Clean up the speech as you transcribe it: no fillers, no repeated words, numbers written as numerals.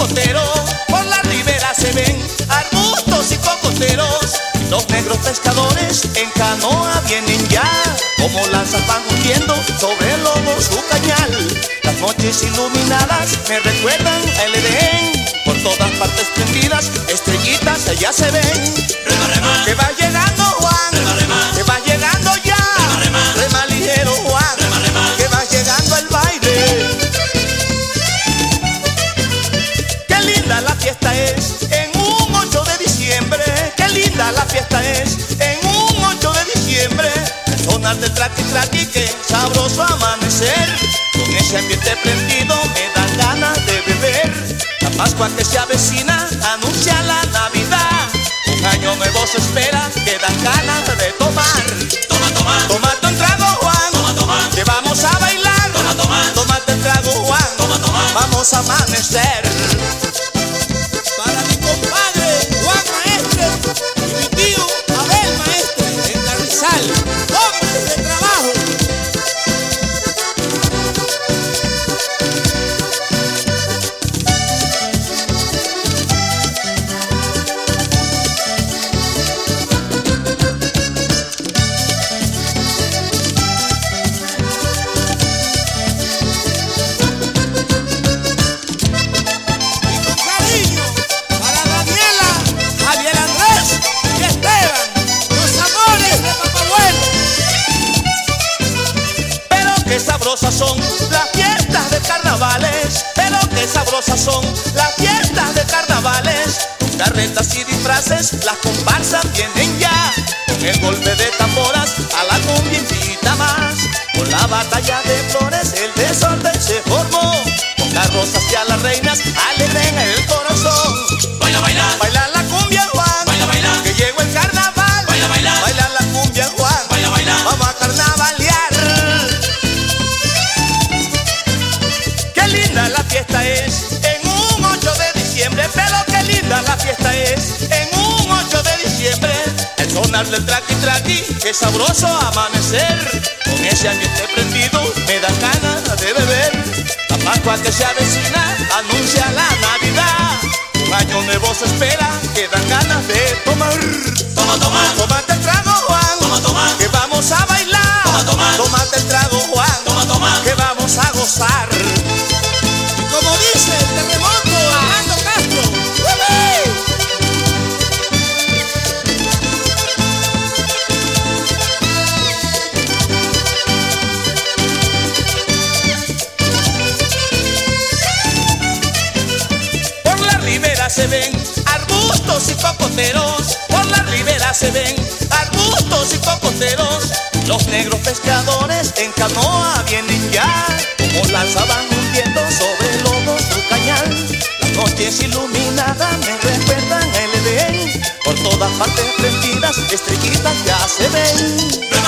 cocoteros, por la ribera se ven arbustos y cocoteros. Los negros pescadores en canoa vienen ya, como lanzas van hundiendo sobre el lomo su cañal. Las noches iluminadas me recuerdan el Edén, por todas partes prendidas, estrellitas allá se ven. Rema, rema, Que va llegando Juan, rema, rema, que va llegando ya, rema, rema, rema ligero Juan, rema, rema. que va llegando el baile. Qué linda la fiesta es en un 8 de diciembre, qué linda la fiesta es en un 8 de diciembre. El sonar del traqui traqui, qué sabroso amanecer, con ese ambiente prendido me dan ganas de beber. La Pascua que se avecina anuncia la Navidad, un año nuevo se espera, que dan ganas de tomar. Toma, toma, Tómate un trago Juan, toma, toma, que vamos a bailar. toma, toma, Tómate un trago Juan, toma, toma. vamos a amanecer. Para mi compadre Juan Maestre y mi tío Abel Maestre en Carrizal, hombres de trabajo. Y con cariño para Daniela, Javier Andrés y Esteban, los amores de Papá Bueno. Pero qué sabrosas son las fiestas de carnavales, pero qué sabrosas son las fiestas de carnavales. Carretas y disfraces, las comparsas vienen ya, con el golpe de tamboras a la cumbia invita más. Con la batalla de flores el desorden se formó, con las rosas y a las reinas alegren el corazón. Baila, baila, Bailar la cumbia Juan, baila, baila, que llegó el carnaval. baila, baila, Bailar la cumbia Juan, baila, baila. vamos a carnavalear. Qué linda la fiesta es en un 8 de diciembre, pero qué linda la fiesta es en un 8 de diciembre. El sonar del traqui traqui, qué sabroso amanecer, con ese ambiente prendido me da ganas de beber. La Pascua que se avecina anuncia la Navidad, un año nuevo se espera, que dan ganas de tomar. Toma, toma, Tómate el trago Juan, toma, toma, que vamos a bailar. Toma, toma. Tómate el trago Juan, toma, toma. que vamos a gozar. Y como dice el terremoto Armando Castro, ¡Woo! Por la ribera se ven arbustos y cocoteros, por la ribera se ven arbustos y cocoteros. Los negros pescadores en canoa vienen ya, como lanzas van hundiendo sobre el lomo su cañal. Las noches iluminadas me recuerdan el Edén, por todas partes prendidas, estrellitas ya se ven.